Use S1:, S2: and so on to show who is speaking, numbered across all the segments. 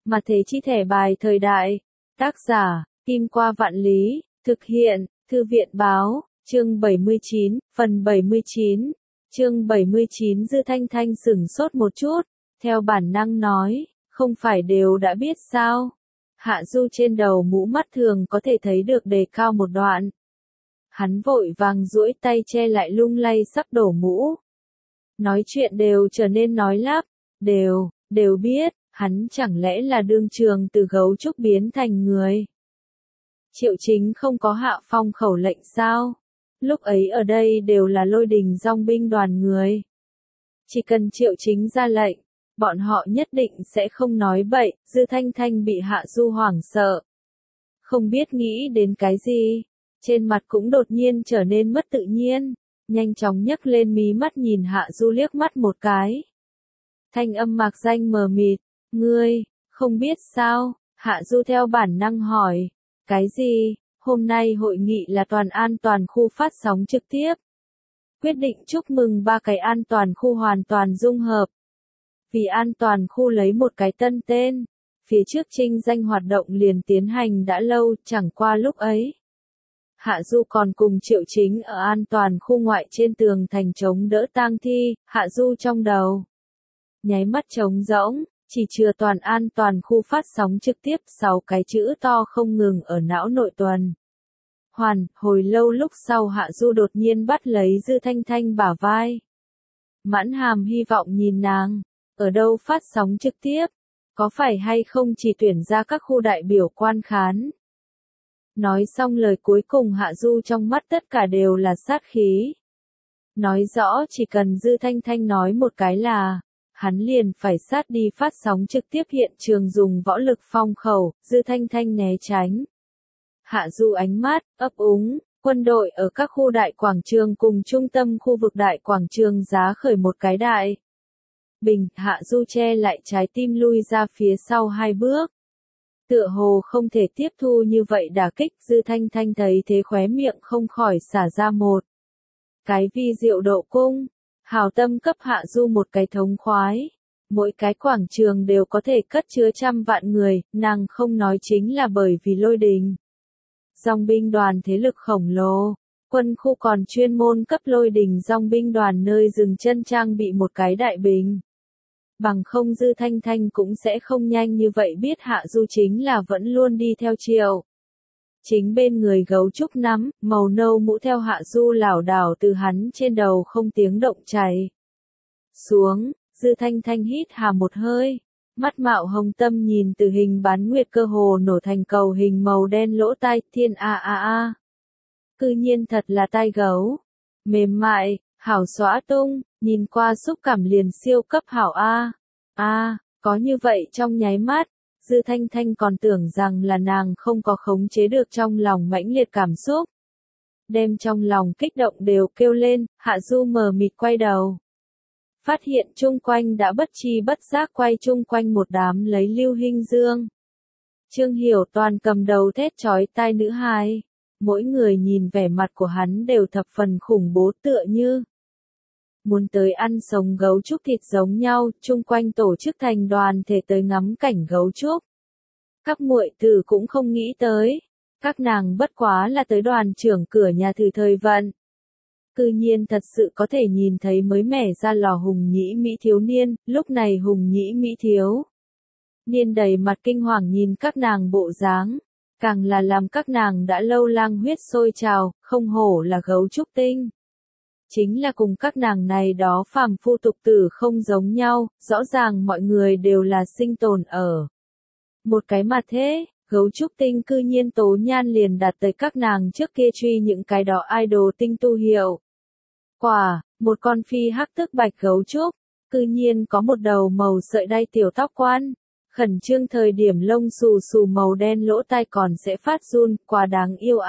S1: Mà thế chi thẻ bài thời đại. Tác giả, Kim Qua Vạn Lý, thực hiện, Thư viện báo, chương 79, phần 79. Chương 79 Dư Thanh Thanh sửng sốt một chút, theo bản năng nói, không phải đều đã biết sao. Hạ Du trên đầu mũ mắt thường có thể thấy được đề cao một đoạn. Hắn vội vàng duỗi tay che lại lung lay sắp đổ mũ. Nói chuyện đều trở nên nói lắp, đều biết, hắn chẳng lẽ là đương trường từ gấu trúc biến thành người. Triệu Chính không có hạ phong khẩu lệnh sao? Lúc ấy ở đây đều là Lôi Đình dòng binh đoàn người. Chỉ cần Triệu Chính ra lệnh, bọn họ nhất định sẽ không nói bậy. Dư Thanh Thanh bị Hạ Du hoảng sợ. Không biết nghĩ đến cái gì, trên mặt cũng đột nhiên trở nên mất tự nhiên, nhanh chóng nhấc lên mí mắt nhìn Hạ Du liếc mắt một cái. Thanh âm mạc danh mờ mịt, ngươi, không biết sao? Hạ Du theo bản năng hỏi, cái gì? Hôm nay hội nghị là toàn an toàn khu phát sóng trực tiếp. Quyết định chúc mừng 3 cái an toàn khu hoàn toàn dung hợp. Vì an toàn khu lấy một cái tân tên, phía trước trinh danh hoạt động liền tiến hành đã lâu, chẳng qua lúc ấy. Hạ Du còn cùng Triệu Chính ở an toàn khu ngoại trên tường thành chống đỡ tang thi. Hạ Du trong đầu nháy mắt trống rỗng, chỉ chừa toàn an toàn khu phát sóng trực tiếp 6 cái chữ to không ngừng ở não nội tuần. Hồi lâu lúc sau Hạ Du đột nhiên bắt lấy Dư Thanh Thanh bả vai. Mãn hàm hy vọng nhìn nàng, ở đâu phát sóng trực tiếp, có phải hay không chỉ tuyển ra các khu đại biểu quan khán. Nói xong lời cuối cùng Hạ Du trong mắt tất cả đều là sát khí. Nói rõ chỉ cần Dư Thanh Thanh nói một cái là, hắn liền phải sát đi phát sóng trực tiếp hiện trường dùng võ lực phong khẩu. Dư Thanh Thanh né tránh. Hạ Du ánh mắt, ấp úng, quân đội ở các khu đại quảng trường cùng trung tâm khu vực đại quảng trường giá khởi một cái đại. Bình, Hạ Du che lại trái tim lui ra phía sau 2 bước. Tựa hồ không thể tiếp thu như vậy đả kích. Dư Thanh Thanh thấy thế khóe miệng không khỏi xả ra một cái vi diệu độ cung. Hào tâm cấp Hạ Du một cái thống khoái. Mỗi cái quảng trường đều có thể cất chứa trăm vạn người, nàng không nói chính là bởi vì Lôi Đình dòng binh đoàn thế lực khổng lồ. Quân khu còn chuyên môn cấp Lôi Đình dòng binh đoàn nơi dừng chân trang bị một cái đại bình. Bằng không Dư Thanh Thanh cũng sẽ không nhanh như vậy biết Hạ Du chính là vẫn luôn đi theo Triệu Chính bên người gấu trúc nắm, màu nâu mũ theo Hạ Du lảo đảo từ hắn trên đầu không tiếng động chảy xuống. Dư Thanh Thanh hít hà một hơi, mắt mạo hồng tâm nhìn từ hình bán nguyệt cơ hồ nổ thành cầu hình màu đen lỗ tai. Thiên a. Cư nhiên thật là tai gấu, mềm mại, hảo xõa tung, nhìn qua xúc cảm liền siêu cấp hảo a. Có như vậy trong nháy mắt, Dư Thanh Thanh còn tưởng rằng là nàng không có khống chế được trong lòng mãnh liệt cảm xúc. Đem trong lòng kích động đều kêu lên. Hạ Du mờ mịt quay đầu. Phát hiện chung quanh đã bất chi bất giác quay chung quanh một đám lấy Lưu Hinh Dương, Trương Hiểu Toàn cầm đầu thét chói tai nữ hài. Mỗi người nhìn vẻ mặt của hắn đều thập phần khủng bố, tựa như muốn tới ăn sống gấu trúc thịt giống nhau. Chung quanh tổ chức thành đoàn thể tới ngắm cảnh gấu trúc. Các muội tử cũng không nghĩ tới, các nàng bất quá là tới đoàn trưởng cửa nhà thử thời vận. Cư nhiên thật sự có thể nhìn thấy mới mẻ ra lò Hùng Nhĩ Mỹ thiếu niên. Lúc này Hùng Nhĩ Mỹ thiếu niên đầy mặt kinh hoàng nhìn các nàng bộ dáng, càng là làm các nàng đã lâu lang huyết sôi trào. Không hổ là gấu trúc tinh, chính là cùng các nàng này đó phàm phu tục tử không giống nhau. Rõ ràng mọi người đều là sinh tồn ở một cái mặt thế. Gấu trúc tinh cư nhiên tố nhan liền đạt tới các nàng trước kia truy những cái đó idol tinh tu hiệu quả. Một con phi hắc tức bạch gấu trúc, cư nhiên có một đầu màu sợi đay tiểu tóc quan. Khẩn trương thời điểm lông xù xù màu đen lỗ tai còn sẽ phát run, quá đáng yêu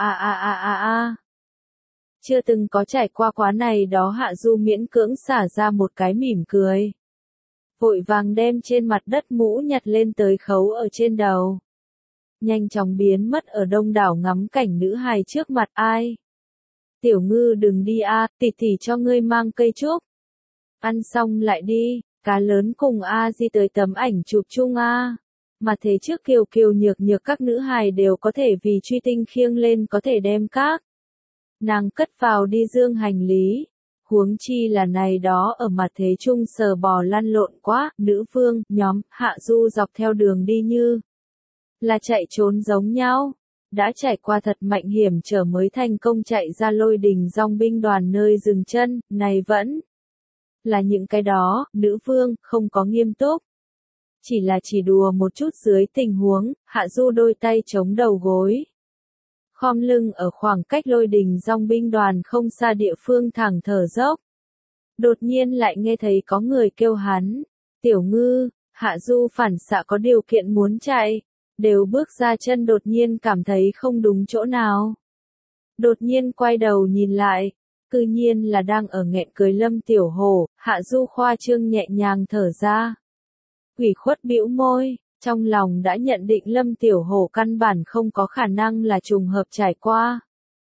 S1: a. Chưa từng có trải qua quá này đó. Hạ Du miễn cưỡng xả ra một cái mỉm cười. Vội vàng đem trên mặt đất mũ nhặt lên tới khấu ở trên đầu. Nhanh chóng biến mất ở đông đảo ngắm cảnh nữ hài trước mặt. Ai? Tiểu Ngư đừng đi a, tỷ tỷ cho ngươi mang cây trúc. Ăn xong lại đi. Cá lớn cùng A Di tới tấm ảnh chụp chung a. Mà thế trước kiều kiều nhược nhược các nữ hài đều có thể vì truy tinh khiêng lên có thể đem các nàng cất vào đi dương hành lý. Huống chi là này đó ở mặt thế chung sờ bò lăn lộn quá, nữ vương, nhóm, Hạ Du dọc theo đường đi như là chạy trốn giống nhau. Đã trải qua thật mạnh hiểm trở mới thành công chạy ra Lôi Đình dòng binh đoàn nơi dừng chân, này vẫn là những cái đó, nữ vương, không có nghiêm túc. Chỉ đùa một chút dưới tình huống, Hạ Du đôi tay chống đầu gối. Khom lưng ở khoảng cách Lôi Đình dòng binh đoàn không xa địa phương thẳng thở dốc. Đột nhiên lại nghe thấy có người kêu hắn. Tiểu Ngư, Hạ Du phản xạ có điều kiện muốn chạy. Đều bước ra chân đột nhiên cảm thấy không đúng chỗ nào. Đột nhiên quay đầu nhìn lại. Cư nhiên là đang ở nghẹn cười Lâm Tiểu Hổ, Hạ Du khoa trương nhẹ nhàng thở ra. Ủy khuất bĩu môi, trong lòng đã nhận định Lâm Tiểu Hổ căn bản không có khả năng là trùng hợp trải qua.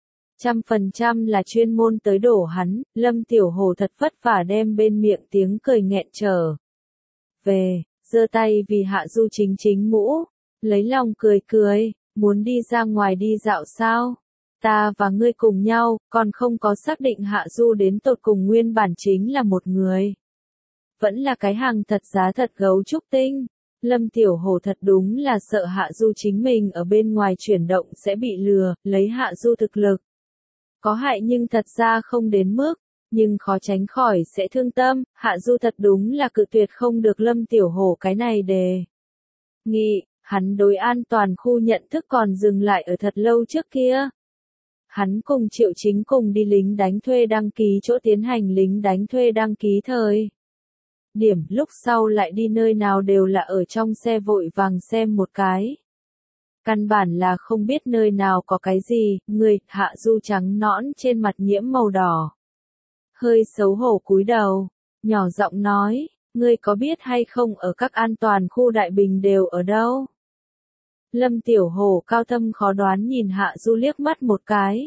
S1: 100% là chuyên môn tới đổ hắn, Lâm Tiểu Hổ thật vất vả đem bên miệng tiếng cười nghẹn trở về, giơ tay vì Hạ Du chính mũ, lấy lòng cười cười, muốn đi ra ngoài đi dạo sao? Ta và ngươi cùng nhau, còn không có xác định Hạ Du đến tột cùng nguyên bản chính là một người. Vẫn là cái hàng thật giá thật gấu trúc tinh. Lâm Tiểu Hổ thật đúng là sợ Hạ Du chính mình ở bên ngoài chuyển động sẽ bị lừa, lấy Hạ Du thực lực. Có hại nhưng thật ra không đến mức, nhưng khó tránh khỏi sẽ thương tâm, Hạ Du thật đúng là cự tuyệt không được Lâm Tiểu Hổ cái này đề nghị, hắn đối an toàn khu nhận thức còn dừng lại ở thật lâu trước kia. Hắn cùng Triệu Chính cùng đi lính đánh thuê đăng ký chỗ tiến hành lính đánh thuê đăng ký thời điểm, lúc sau lại đi nơi nào đều là ở trong xe vội vàng xem một cái. Căn bản là không biết nơi nào có cái gì, người, Hạ Du trắng nõn trên mặt nhiễm màu đỏ. Hơi xấu hổ cúi đầu, nhỏ giọng nói, ngươi có biết hay không ở các an toàn khu Đại Bình đều ở đâu? Lâm Tiểu Hổ cao thâm khó đoán nhìn Hạ Du liếc mắt một cái.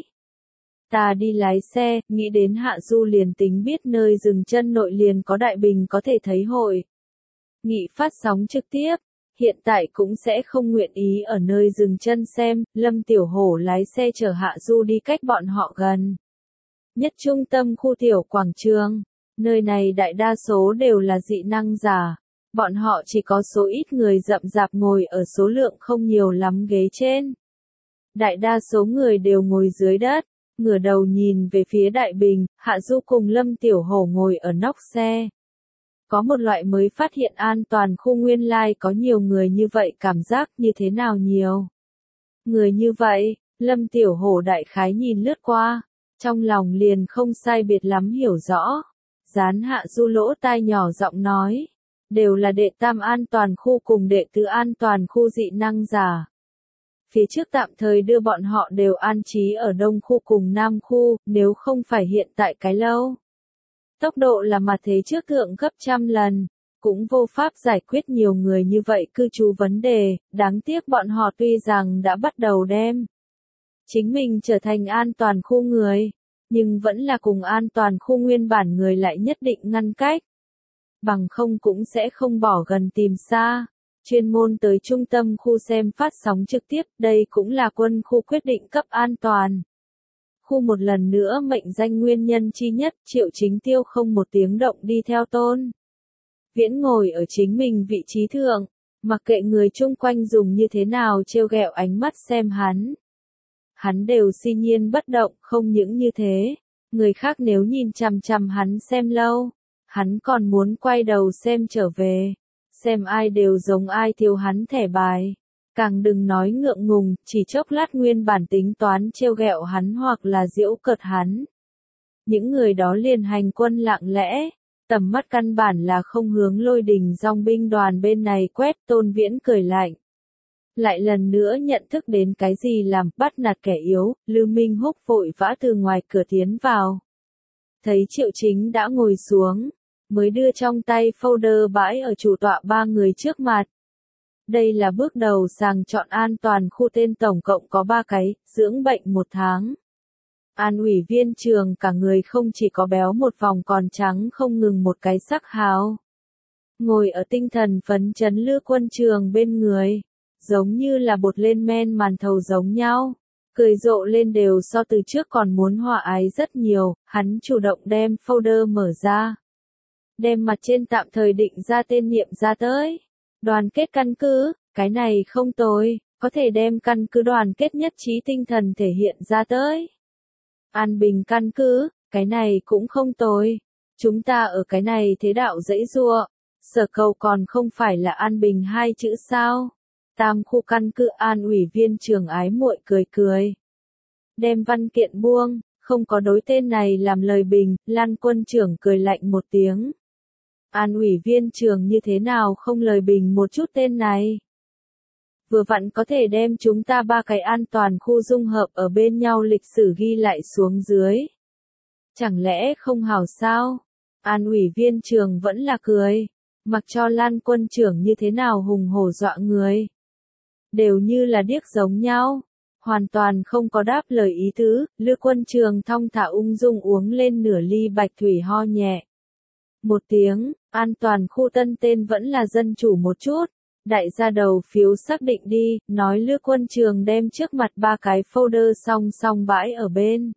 S1: Ta đi lái xe, nghĩ đến Hạ Du liền tính biết nơi dừng chân nội liền có Đại Bình có thể thấy hội nghị phát sóng trực tiếp. Hiện tại cũng sẽ không nguyện ý ở nơi dừng chân xem, Lâm Tiểu Hổ lái xe chở Hạ Du đi cách bọn họ gần nhất trung tâm khu tiểu quảng trường. Nơi này đại đa số đều là dị năng giả. Bọn họ chỉ có số ít người rậm rạp ngồi ở số lượng không nhiều lắm ghế trên. Đại đa số người đều ngồi dưới đất, ngửa đầu nhìn về phía Đại Bình, Hạ Du cùng Lâm Tiểu Hổ ngồi ở nóc xe. Có một loại mới phát hiện an toàn khu nguyên lai có nhiều người như vậy cảm giác như thế nào nhiều. Người như vậy, Lâm Tiểu Hổ đại khái nhìn lướt qua, trong lòng liền không sai biệt lắm hiểu rõ. Dán Hạ Du lỗ tai nhỏ giọng nói, đều là đệ tam an toàn khu cùng đệ tứ an toàn khu dị năng giả. Phía trước tạm thời đưa bọn họ đều an trí ở đông khu cùng nam khu, nếu không phải hiện tại cái lâu. Tốc độ là mà thế trước thượng gấp trăm lần, cũng vô pháp giải quyết nhiều người như vậy cư trú vấn đề, đáng tiếc bọn họ tuy rằng đã bắt đầu đem chính mình trở thành an toàn khu người, nhưng vẫn là cùng an toàn khu nguyên bản người lại nhất định ngăn cách. Bằng không cũng sẽ không bỏ gần tìm xa, chuyên môn tới trung tâm khu xem phát sóng trực tiếp, đây cũng là quân khu quyết định cấp an toàn. Khu một lần nữa mệnh danh nguyên nhân chi nhất, Triệu Chính Tiêu không một tiếng động đi theo Tôn Viễn ngồi ở chính mình vị trí thượng, mặc kệ người chung quanh dùng như thế nào trêu ghẹo ánh mắt xem hắn. Hắn đều si nhiên bất động, không những như thế, người khác nếu nhìn chằm chằm hắn xem lâu, hắn còn muốn quay đầu xem trở về, xem ai đều giống ai thiếu hắn thẻ bài. Càng đừng nói ngượng ngùng, chỉ chốc lát nguyên bản tính toán trêu ghẹo hắn hoặc là giễu cợt hắn. Những người đó liền hành quân lặng lẽ, tầm mắt căn bản là không hướng Lôi Đình dòng binh đoàn bên này quét. Tôn Viễn cười lạnh. Lại lần nữa nhận thức đến cái gì làm bắt nạt kẻ yếu, Lưu Minh Húc vội vã từ ngoài cửa tiến vào. Thấy Triệu Chính đã ngồi xuống, mới đưa trong tay folder bãi ở chủ tọa ba người trước mặt. Đây là bước đầu sàng chọn an toàn khu, tên tổng cộng có 3 cái, dưỡng bệnh 1 tháng. An ủy viên trường cả người không chỉ có béo một vòng còn trắng không ngừng một cái sắc hào. ngồi ở tinh thần phấn chấn Lư Quân Trường bên người, giống như là bột lên men màn thầu giống nhau, cười rộ lên đều so từ trước còn muốn hòa ái rất nhiều, hắn chủ động đem folder mở ra. Đem mặt trên tạm thời định ra tên nhiệm ra tới. Đoàn kết căn cứ, cái này không tồi, có thể đem căn cứ đoàn kết nhất trí tinh thần thể hiện ra tới. An bình căn cứ, cái này cũng không tồi. Chúng ta ở cái này thế đạo dãy giụa, sở cầu còn không phải là an bình hai chữ sao. Tam khu căn cứ an ủy viên trưởng ái muội cười cười. Đem văn kiện buông, không có đối tên này làm lời bình, Lan quân trưởng cười lạnh một tiếng. An ủy viên trưởng như thế nào không lời bình một chút tên này. Vừa vặn có thể đem chúng ta ba cái an toàn khu dung hợp ở bên nhau lịch sử ghi lại xuống dưới. Chẳng lẽ không hảo sao? An ủy viên trưởng vẫn là cười. Mặc cho Lan quân trưởng như thế nào hùng hổ dọa người. Đều như là điếc giống nhau. Hoàn toàn không có đáp lời ý tứ, Lư quân trường thong thả ung dung uống lên nửa ly bạch thủy ho nhẹ. Một tiếng, an toàn khu tân tên vẫn là dân chủ một chút. Đại gia đầu phiếu xác định đi, nói Lư quân trường đem trước mặt ba cái folder song song bãi ở bên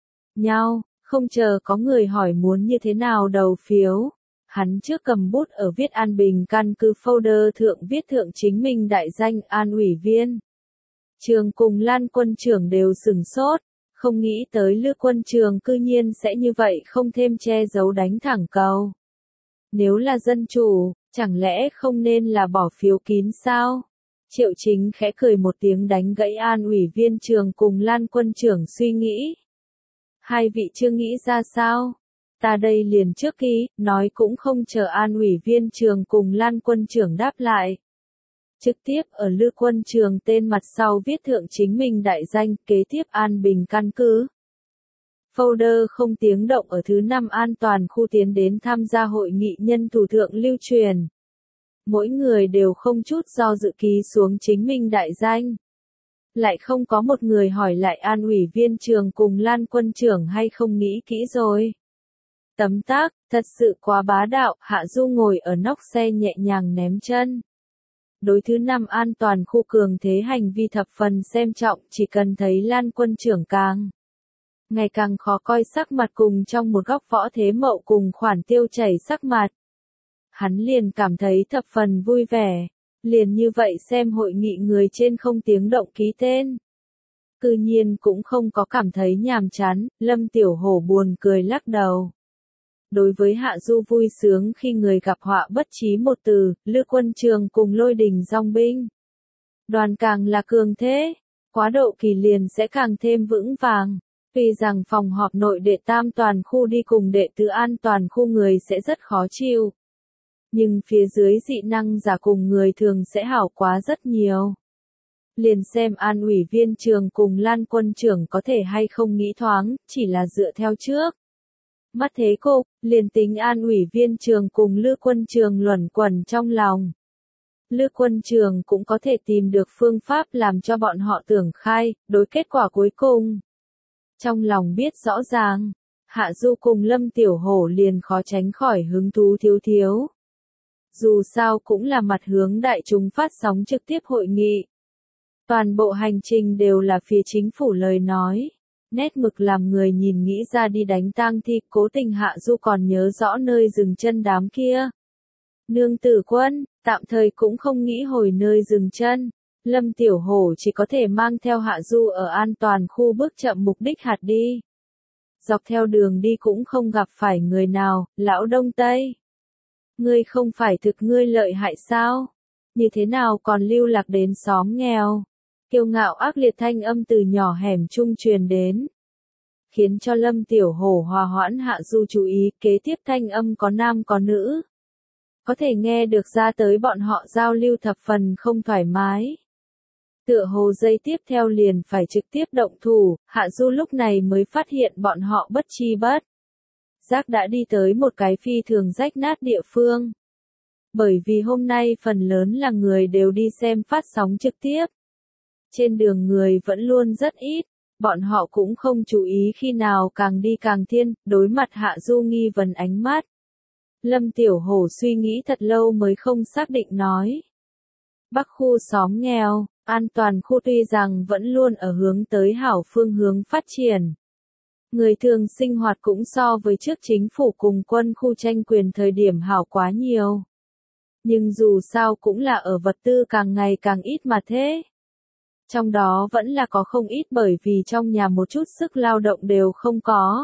S1: nhau, không chờ có người hỏi muốn như thế nào đầu phiếu. Hắn trước cầm bút ở viết an bình căn cứ folder thượng viết thượng chính mình đại danh an ủy viên. Trường cùng Lan quân trưởng đều sửng sốt, không nghĩ tới Lư quân trường cư nhiên sẽ như vậy không thêm che giấu đánh thẳng cầu. Nếu là dân chủ, chẳng lẽ không nên là bỏ phiếu kín sao? Triệu Chính khẽ cười một tiếng đánh gãy an ủy viên trường cùng Lan quân trưởng suy nghĩ. Hai vị chưa nghĩ ra sao? Ta đây liền trước ký, nói cũng không chờ an ủy viên trường cùng Lan quân trưởng đáp lại. Trực tiếp ở Lư quân trường tên mặt sau viết thượng chính mình đại danh, kế tiếp an bình căn cứ. Folder không tiếng động ở thứ 5 an toàn khu tiến đến tham gia hội nghị nhân thủ thượng lưu truyền. Mỗi người đều không chút do dự ký xuống chính mình đại danh. Lại không có một người hỏi lại an ủy viên trường cùng Lan quân trưởng hay không nghĩ kỹ rồi. Tấm tắc, thật sự quá bá đạo, Hạ Du ngồi ở nóc xe nhẹ nhàng ném chân. Đối thứ 5 an toàn khu cường thế hành vi thập phần xem trọng, chỉ cần thấy Lan quân trưởng ngày càng khó coi sắc mặt cùng trong một góc võ thế mậu cùng khoản tiêu chảy sắc mặt. Hắn liền cảm thấy thập phần vui vẻ, liền như vậy xem hội nghị người trên không tiếng động ký tên. Cư nhiên cũng không có cảm thấy nhàm chán, Lâm Tiểu Hổ buồn cười lắc đầu. Đối với Hạ Du vui sướng khi người gặp họa bất chí một từ, Lư quân trường cùng lôi đình dòng binh. Đoàn càng là cường thế, quá độ kỳ liền sẽ càng thêm vững vàng. Vì rằng phòng họp nội đệ tam toàn khu đi cùng đệ tứ an toàn khu người sẽ rất khó chịu. Nhưng phía dưới dị năng giả cùng người thường sẽ hảo quá rất nhiều. Liền xem an ủy viên trường cùng Lan quân trưởng có thể hay không nghĩ thoáng, chỉ là dựa theo trước. Mắt thế cục, liền tính an ủy viên trường cùng Lư quân trường luẩn quẩn trong lòng. Lư quân trường cũng có thể tìm được phương pháp làm cho bọn họ tưởng khai, đối kết quả cuối cùng. Trong lòng biết rõ ràng, Hạ Du cùng Lâm Tiểu Hổ liền khó tránh khỏi hứng thú thiếu. Dù sao cũng là mặt hướng đại chúng phát sóng trực tiếp hội nghị. Toàn bộ hành trình đều là phía chính phủ lời nói. Nét mực làm người nhìn nghĩ ra đi đánh tang thi, cố tình Hạ Du còn nhớ rõ nơi dừng chân đám kia. Nương tử quân, tạm thời cũng không nghĩ hồi nơi dừng chân. Lâm Tiểu Hổ chỉ có thể mang theo Hạ Du ở an toàn khu bước chậm mục đích hạt đi. Dọc theo đường đi cũng không gặp phải người nào, lão Đông Tây. Ngươi không phải thực ngươi lợi hại sao? Như thế nào còn lưu lạc đến xóm nghèo? Kiêu ngạo ác liệt thanh âm từ nhỏ hẻm trung truyền đến. Khiến cho Lâm Tiểu Hổ hòa hoãn Hạ Du chú ý, kế tiếp thanh âm có nam có nữ. Có thể nghe được ra tới bọn họ giao lưu thập phần không thoải mái. Tựa hồ dây tiếp theo liền phải trực tiếp động thủ, Hạ Du lúc này mới phát hiện bọn họ bất chi bất giác đã đi tới một cái phi thường rách nát địa phương. Bởi vì hôm nay phần lớn là người đều đi xem phát sóng trực tiếp. Trên đường người vẫn luôn rất ít, bọn họ cũng không chú ý khi nào càng đi càng thiên, đối mặt Hạ Du nghi vấn ánh mắt. Lâm Tiểu Hổ suy nghĩ thật lâu mới không xác định nói. Bắc khu xóm nghèo, an toàn khu tuy rằng vẫn luôn ở hướng tới hảo phương hướng phát triển. Người thường sinh hoạt cũng so với trước chính phủ cùng quân khu tranh quyền thời điểm hảo quá nhiều. Nhưng dù sao cũng là ở vật tư càng ngày càng ít mà thế. Trong đó vẫn là có không ít bởi vì trong nhà một chút sức lao động đều không có.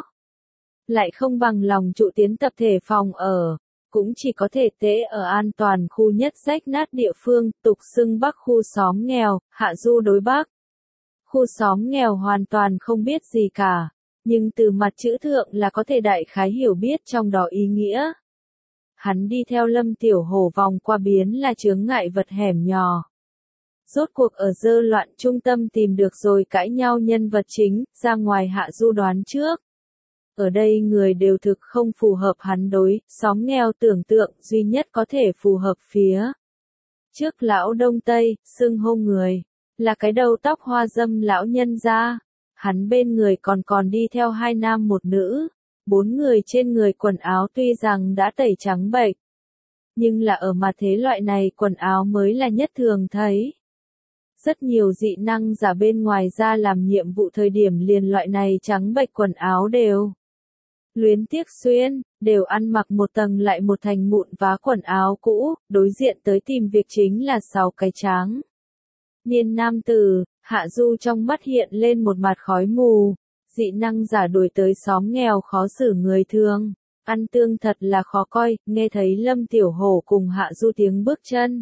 S1: Lại không bằng lòng trụ tiến tập thể phòng ở, cũng chỉ có thể tễ ở an toàn khu nhất rách nát địa phương, tục xưng Bắc khu xóm nghèo, Hạ Du đối Bắc. Khu xóm nghèo hoàn toàn không biết gì cả, nhưng từ mặt chữ thượng là có thể đại khái hiểu biết trong đó ý nghĩa. Hắn đi theo Lâm Tiểu Hổ vòng qua biến là chướng ngại vật hẻm nhỏ. Rốt cuộc ở dơ loạn trung tâm tìm được rồi cãi nhau nhân vật chính, ra ngoài Hạ Du đoán trước. Ở đây người đều thực không phù hợp hắn đối, xóm nghèo tưởng tượng duy nhất có thể phù hợp phía. Trước lão Đông Tây, xưng hô người, là cái đầu tóc hoa dâm lão nhân gia. Hắn bên người còn đi theo 2 nam 1 nữ, 4 người trên người quần áo tuy rằng đã tẩy trắng bệch. Nhưng là ở mà thế loại này quần áo mới là nhất thường thấy. Rất nhiều dị năng giả bên ngoài ra làm nhiệm vụ thời điểm liền loại này trắng bệch quần áo đều luyến tiếc xuyên, đều ăn mặc một tầng lại một thành mụn vá quần áo cũ, đối diện tới tìm việc chính là 6 cái trắng. Niên nam tử, Hạ Du trong mắt hiện lên một mặt khói mù, dị năng giả đuổi tới xóm nghèo khó xử người thường, ăn tương thật là khó coi, nghe thấy Lâm Tiểu Hổ cùng Hạ Du tiếng bước chân.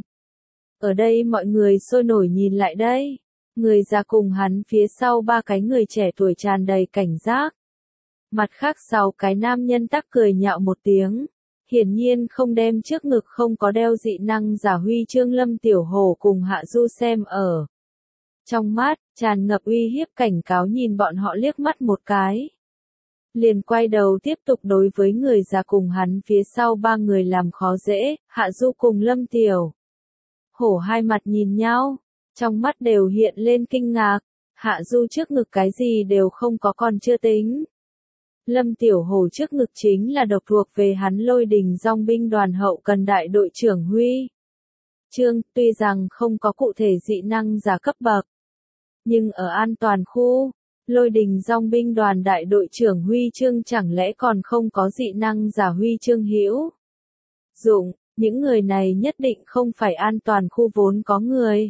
S1: Ở đây mọi người sôi nổi nhìn lại đây, người già cùng hắn phía sau 3 cái người trẻ tuổi tràn đầy cảnh giác. Mặt khác 6 cái nam nhân tắc cười nhạo một tiếng, hiển nhiên không đem trước ngực không có đeo dị năng giả huy chương Lâm Tiểu Hổ cùng Hạ Du xem ở. Trong mắt, tràn ngập uy hiếp cảnh cáo nhìn bọn họ liếc mắt một cái. Liền quay đầu tiếp tục đối với người già cùng hắn phía sau 3 người làm khó dễ, Hạ Du cùng Lâm Tiểu Hổ hai mặt nhìn nhau, trong mắt đều hiện lên kinh ngạc, Hạ Du trước ngực cái gì đều không có còn chưa tính. Lâm Tiểu Hổ trước ngực chính là độc thuộc về hắn Lôi Đình Dòng binh đoàn hậu cần đại đội trưởng Huy Chương, tuy rằng không có cụ thể dị năng giả cấp bậc, nhưng ở an toàn khu, Lôi Đình Dòng binh đoàn đại đội trưởng Huy Chương chẳng lẽ còn không có dị năng giả Huy Chương hữu dụng, những người này nhất định không phải an toàn khu vốn có người.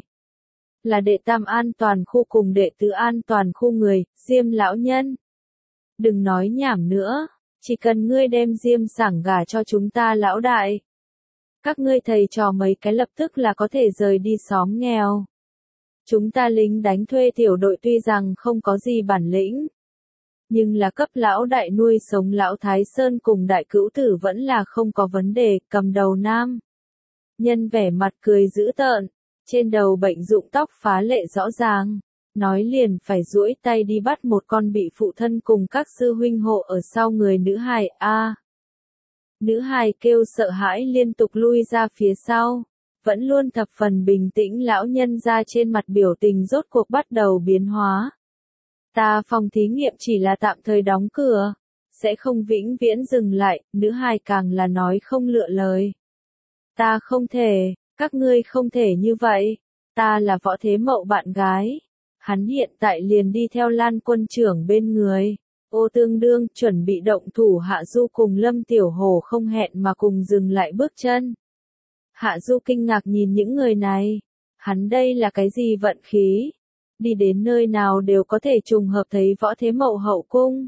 S1: Là đệ tam an toàn khu cùng đệ tứ an toàn khu người, Diêm lão nhân. Đừng nói nhảm nữa, chỉ cần ngươi đem Diêm Sảng gả cho chúng ta lão đại. Các ngươi thầy trò mấy cái lập tức là có thể rời đi xóm nghèo. Chúng ta lính đánh thuê tiểu đội tuy rằng không có gì bản lĩnh, nhưng là cấp lão đại nuôi sống lão Thái Sơn cùng đại cữu tử vẫn là không có vấn đề, cầm đầu nam. Nhân vẻ mặt cười dữ tợn, trên đầu bệnh rụng tóc phá lệ rõ ràng, nói liền phải duỗi tay đi bắt một con bị phụ thân cùng các sư huynh hộ ở sau người nữ hài a. Nữ hài kêu sợ hãi liên tục lui ra phía sau, vẫn luôn thập phần bình tĩnh lão nhân ra trên mặt biểu tình rốt cuộc bắt đầu biến hóa. Ta phòng thí nghiệm chỉ là tạm thời đóng cửa, sẽ không vĩnh viễn dừng lại, nữ hài càng là nói không lựa lời. Ta không thể, các ngươi không thể như vậy, ta là Võ Thế Mậu bạn gái. Hắn hiện tại liền đi theo Lan quân trưởng bên người, ô tương đương chuẩn bị động thủ Hạ Du cùng Lâm Tiểu Hổ không hẹn mà cùng dừng lại bước chân. Hạ Du kinh ngạc nhìn những người này, hắn đây là cái gì vận khí, đi đến nơi nào đều có thể trùng hợp thấy Võ Thế Mậu hậu cung.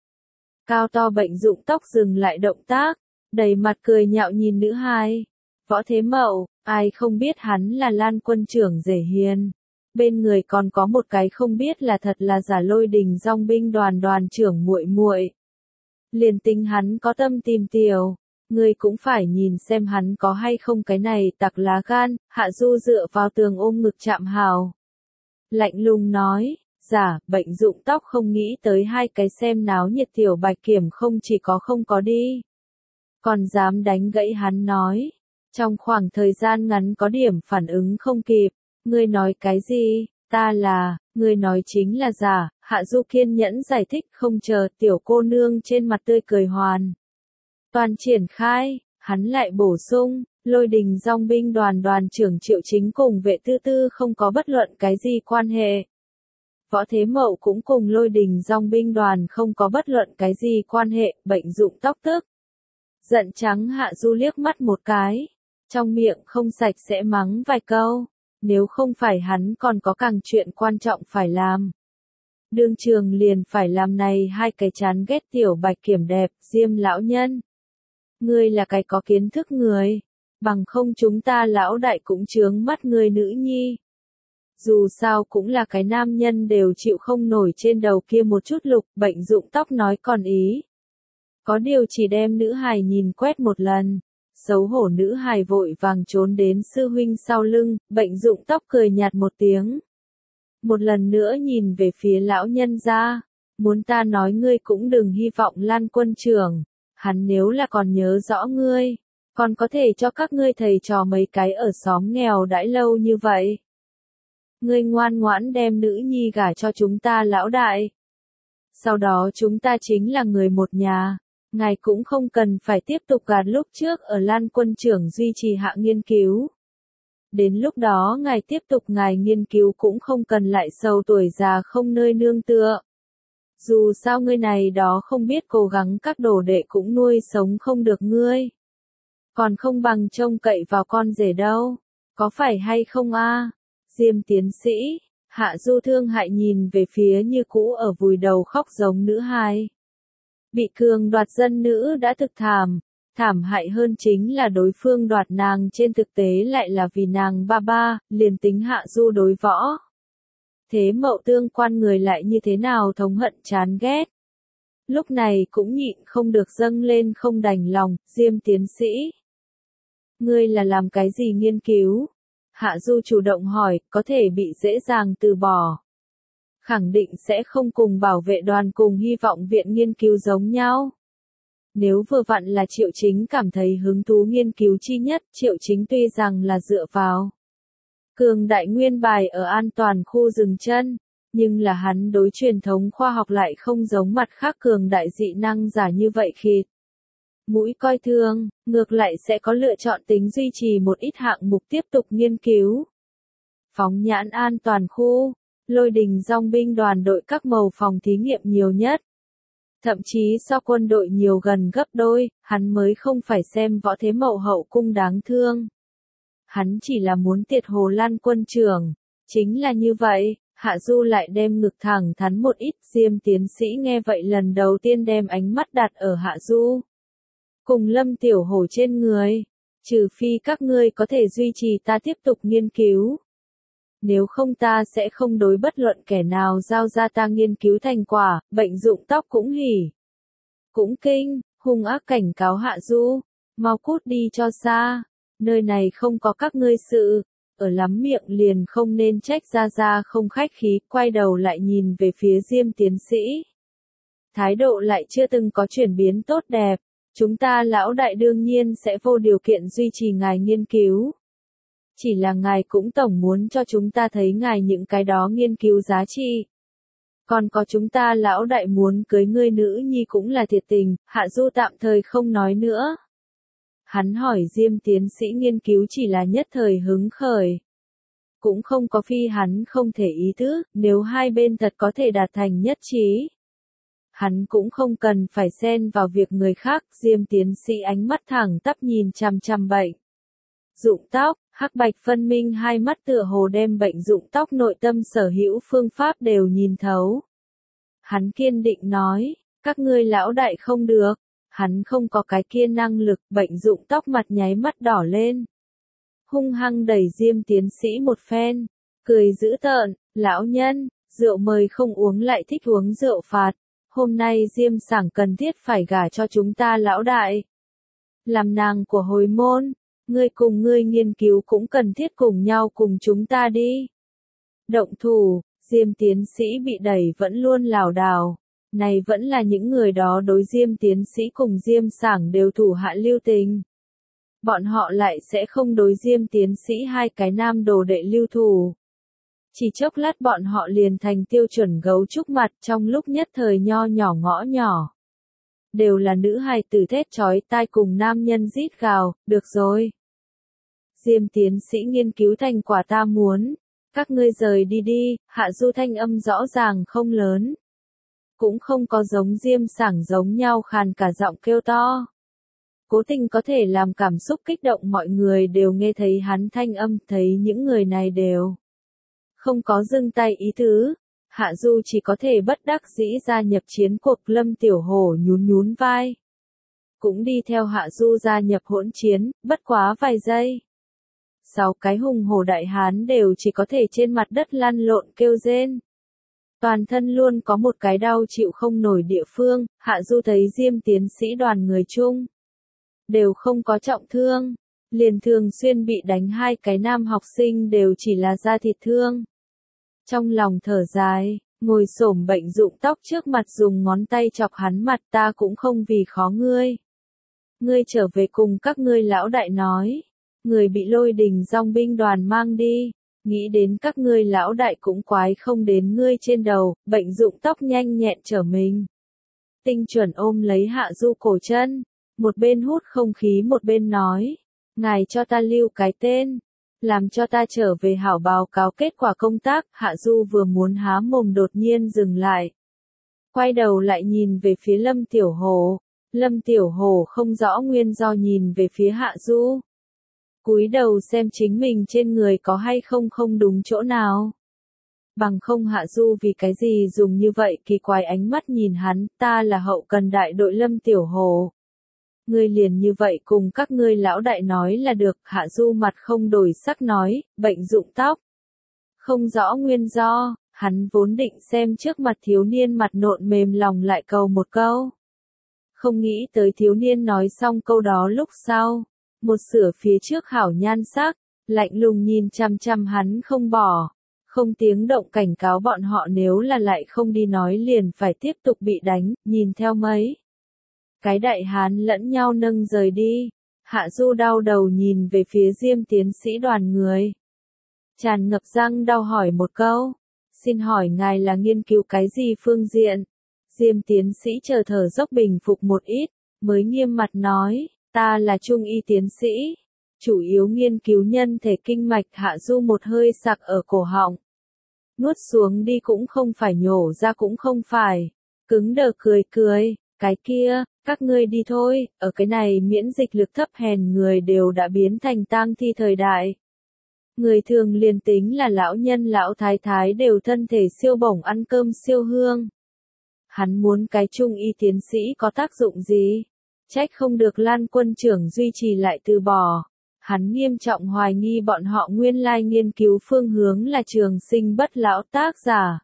S1: Cao to bệnh rụng tóc dừng lại động tác, đầy mặt cười nhạo nhìn nữ hài. Võ Thế Mậu, ai không biết hắn là Lan quân trưởng rể hiền. Bên người còn có một cái không biết là thật là giả Lôi Đình Dòng binh đoàn đoàn trưởng muội muội. Liền tính hắn có tâm tìm tiểu, người cũng phải nhìn xem hắn có hay không cái này tặc lá gan. Hạ Du dựa vào tường ôm ngực chạm hào. Lạnh lùng nói, giả, bệnh rụng tóc không nghĩ tới 2 cái xem náo nhiệt tiểu bạch kiểm không chỉ có không có đi. Còn dám đánh gãy hắn nói, trong khoảng thời gian ngắn có điểm phản ứng không kịp. Ngươi nói cái gì, ta là, ngươi nói chính là giả, Hạ Du kiên nhẫn giải thích không chờ tiểu cô nương trên mặt tươi cười hoàn. Toàn triển khai, Hắn lại bổ sung, Lôi Đình Dòng binh đoàn đoàn trưởng Triệu Chính cùng Vệ Tư Tư không có bất luận cái gì quan hệ. Võ Thế Mậu cũng cùng Lôi Đình Dòng binh đoàn không có bất luận cái gì quan hệ, Bệnh Dụng Tóc tức. Giận trắng Hạ Du liếc mắt một cái, trong miệng không sạch sẽ mắng vài câu, nếu không phải hắn còn có càng chuyện quan trọng phải làm. Đương trường liền phải làm này hai cái chán ghét tiểu bạch kiểm đẹp, Diêm lão nhân. Ngươi là cái có kiến thức người, bằng không chúng ta lão đại cũng chướng mắt người nữ nhi. Dù sao cũng là cái nam nhân đều chịu không nổi trên đầu kia một chút lục, Bệnh Dụng Tóc nói còn ý. Có điều chỉ đem nữ hài nhìn quét một lần, xấu hổ nữ hài vội vàng trốn đến sư huynh sau lưng, Bệnh Dụng Tóc cười nhạt một tiếng. Một lần nữa nhìn về phía lão nhân gia, muốn ta nói ngươi cũng đừng hy vọng Lan quân trưởng, hắn nếu là còn nhớ rõ ngươi, còn có thể cho các ngươi thầy trò mấy cái ở xóm nghèo đãi lâu như vậy. Ngươi ngoan ngoãn đem nữ nhi gả cho chúng ta lão đại. Sau đó chúng ta chính là người một nhà, ngài cũng không cần phải tiếp tục gạt lúc trước ở Lan quân trưởng duy trì hạ nghiên cứu. Đến lúc đó ngài tiếp tục ngài nghiên cứu cũng không cần lại sầu tuổi già không nơi nương tựa. Dù sao ngươi này đó không biết cố gắng các đồ đệ cũng nuôi sống không được ngươi. Còn không bằng trông cậy vào con rể đâu, có phải hay không a? Diêm tiến sĩ, Hạ Du thương hại nhìn về phía như cũ ở vùi đầu khóc giống nữ hài. Bị cường đoạt dân nữ đã thực thảm hại hơn chính là đối phương đoạt nàng trên thực tế lại là vì nàng ba ba, liền tính Hạ Du đối võ. Thế Mậu tương quan người lại như thế nào thống hận chán ghét. Lúc này cũng nhịn không được dâng lên không đành lòng, Diêm tiến sĩ. Ngươi là làm cái gì nghiên cứu? Hạ Du chủ động hỏi, có thể bị dễ dàng từ bỏ. Khẳng định sẽ không cùng bảo vệ đoàn cùng hy vọng viện nghiên cứu giống nhau. Nếu vừa vặn là Triệu Chính cảm thấy hứng thú nghiên cứu chi nhất, Triệu Chính tuy rằng là dựa vào cường đại nguyên bài ở an toàn khu dừng chân, nhưng là hắn đối truyền thống khoa học lại không giống mặt khác cường đại dị năng giả như vậy khịt. Mũi coi thường, ngược lại sẽ có lựa chọn tính duy trì một ít hạng mục tiếp tục nghiên cứu. Phóng nhãn an toàn khu, Lôi Đình Dòng binh đoàn đội các màu phòng thí nghiệm nhiều nhất. Thậm chí so quân đội nhiều gần gấp đôi, hắn mới không phải xem Võ Thế Mậu hậu cung đáng thương. Hắn chỉ là muốn tiệt Hồ Lan quân trưởng. Chính là như vậy, Hạ Du lại đem ngực thẳng thắn một ít. Diêm tiến sĩ nghe vậy lần đầu tiên đem ánh mắt đặt ở Hạ Du cùng Lâm Tiểu Hổ trên người. Trừ phi các ngươi có thể duy trì ta tiếp tục nghiên cứu. Nếu không ta sẽ không đối bất luận kẻ nào giao ra ta nghiên cứu thành quả. Bệnh Dụng Tóc cũng hỉ, cũng kinh, hung ác cảnh cáo Hạ Du, mau cút đi cho xa, nơi này không có các ngươi sự. Ở lắm miệng liền không nên trách ra không khách khí, quay đầu lại nhìn về phía Diêm tiến sĩ. Thái độ lại chưa từng có chuyển biến tốt đẹp, chúng ta lão đại đương nhiên sẽ vô điều kiện duy trì ngài nghiên cứu. Chỉ là ngài cũng tổng muốn cho chúng ta thấy ngài những cái đó nghiên cứu giá trị. Còn có chúng ta lão đại muốn cưới ngươi nữ nhi cũng là thiệt tình, Hạ Du tạm thời không nói nữa. Hắn hỏi Diêm tiến sĩ nghiên cứu chỉ là nhất thời hứng khởi. Cũng không có phi hắn không thể ý tứ, nếu hai bên thật có thể đạt thành nhất trí. Hắn cũng không cần phải xen vào việc người khác, Diêm tiến sĩ ánh mắt thẳng tắp nhìn chằm chằm Bệnh Dụng Tóc, hắc bạch phân minh hai mắt tựa hồ đem Bệnh Dụng Tóc nội tâm sở hữu phương pháp đều nhìn thấu. Hắn kiên định nói, các ngươi lão đại không được, hắn không có cái kia năng lực. Bệnh Dụng Tóc mặt nháy mắt đỏ lên, hung hăng đẩy Diêm tiến sĩ một phen, cười dữ tợn, lão nhân, rượu mời không uống lại thích uống rượu phạt, hôm nay Diêm Sảng cần thiết phải gả cho chúng ta lão đại. Làm nàng của hồi môn, ngươi cùng ngươi nghiên cứu cũng cần thiết cùng nhau cùng chúng ta đi. Động thủ, Diêm tiến sĩ bị đẩy vẫn luôn lảo đảo. Này vẫn là những người đó đối Diêm tiến sĩ cùng Diêm Sảng đều thủ hạ lưu tình. Bọn họ lại sẽ không đối Diêm tiến sĩ hai cái nam đồ đệ lưu thủ. Chỉ chốc lát bọn họ liền thành tiêu chuẩn gấu trúc mặt trong lúc nhất thời nho nhỏ ngõ nhỏ. đều là nữ hài tử thét chói tai cùng nam nhân rít gào, được rồi. Diêm tiến sĩ nghiên cứu thành quả ta muốn, các ngươi rời đi đi, Hạ Du thanh âm rõ ràng không lớn. Cũng không có giống Diêm Sảng giống nhau khàn cả giọng kêu to. Cố tình có thể làm cảm xúc kích động mọi người đều nghe thấy hắn thanh âm, thấy những người này đều không có dừng tay ý tứ. Hạ Du chỉ có thể bất đắc dĩ gia nhập chiến cuộc. Lâm Tiểu Hổ nhún nhún vai. Cũng đi theo Hạ Du gia nhập hỗn chiến, bất quá vài giây. 6 cái hùng hổ đại hán đều chỉ có thể trên mặt đất lăn lộn kêu rên. Toàn thân luôn có một cái đau chịu không nổi địa phương. Hạ Du thấy Diêm tiến sĩ đoàn người chung đều không có trọng thương, liền thường xuyên bị đánh 2 cái nam học sinh đều chỉ là da thịt thương. Trong lòng thở dài, ngồi xổm bệnh rụng tóc trước mặt dùng ngón tay chọc hắn mặt, ta cũng không vì khó ngươi. Ngươi trở về cùng các ngươi lão đại nói, người bị Lôi Đình dòng binh đoàn mang đi, nghĩ đến các ngươi lão đại cũng quái không đến ngươi trên đầu, bệnh rụng tóc nhanh nhẹn trở mình. Tinh chuẩn ôm lấy Hạ Du cổ chân, một bên hút không khí một bên nói, ngài cho ta lưu cái tên, làm cho ta trở về hảo báo cáo kết quả công tác. Hạ Du vừa muốn há mồm đột nhiên dừng lại. Quay đầu lại nhìn về phía Lâm Tiểu Hổ. Lâm Tiểu Hổ không rõ nguyên do nhìn về phía Hạ Du. Cúi đầu xem chính mình trên người có hay không không đúng chỗ nào. Bằng không Hạ Du vì cái gì dùng như vậy kỳ quái ánh mắt nhìn hắn, ta là hậu cần đại đội Lâm Tiểu Hổ. Ngươi liền như vậy cùng các ngươi lão đại nói là được. Hạ Du mặt không đổi sắc nói, bệnh rụng tóc. Không rõ nguyên do, hắn vốn định xem trước mặt thiếu niên mặt nộn mềm lòng lại cầu một câu. Không nghĩ tới thiếu niên nói xong câu đó lúc sau, một sửa phía trước hảo nhan sắc, lạnh lùng nhìn chăm chăm hắn không bỏ, không tiếng động cảnh cáo bọn họ nếu là lại không đi nói liền phải tiếp tục bị đánh, nhìn theo mấy. Cái đại hán lẫn nhau nâng rời đi. Hạ Du đau đầu nhìn về phía Diêm tiến sĩ đoàn người. Tràn ngập răng đau hỏi một câu. Xin hỏi ngài là nghiên cứu cái gì phương diện? Diêm tiến sĩ chờ thở dốc bình phục một ít, mới nghiêm mặt nói, ta là trung y tiến sĩ. Chủ yếu nghiên cứu nhân thể kinh mạch. Hạ Du một hơi sặc ở cổ họng. Nuốt xuống đi cũng không phải, nhổ ra cũng không phải. Cứng đờ cười cười, cái kia. Các ngươi đi thôi, ở cái này miễn dịch lực thấp hèn người đều đã biến thành tang thi thời đại. Người thường liền tính là lão nhân lão thái thái đều thân thể siêu bổng ăn cơm siêu hương. Hắn muốn cái trung y tiến sĩ có tác dụng gì? Trách không được Lan quân trưởng duy trì lại từ bỏ. Hắn nghiêm trọng hoài nghi bọn họ nguyên lai nghiên cứu phương hướng là trường sinh bất lão. Tác giả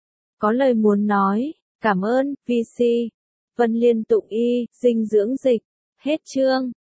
S1: có lời muốn nói, cảm ơn, VC. Vân Liên Tụng Y, dinh dưỡng dịch. Hết chương.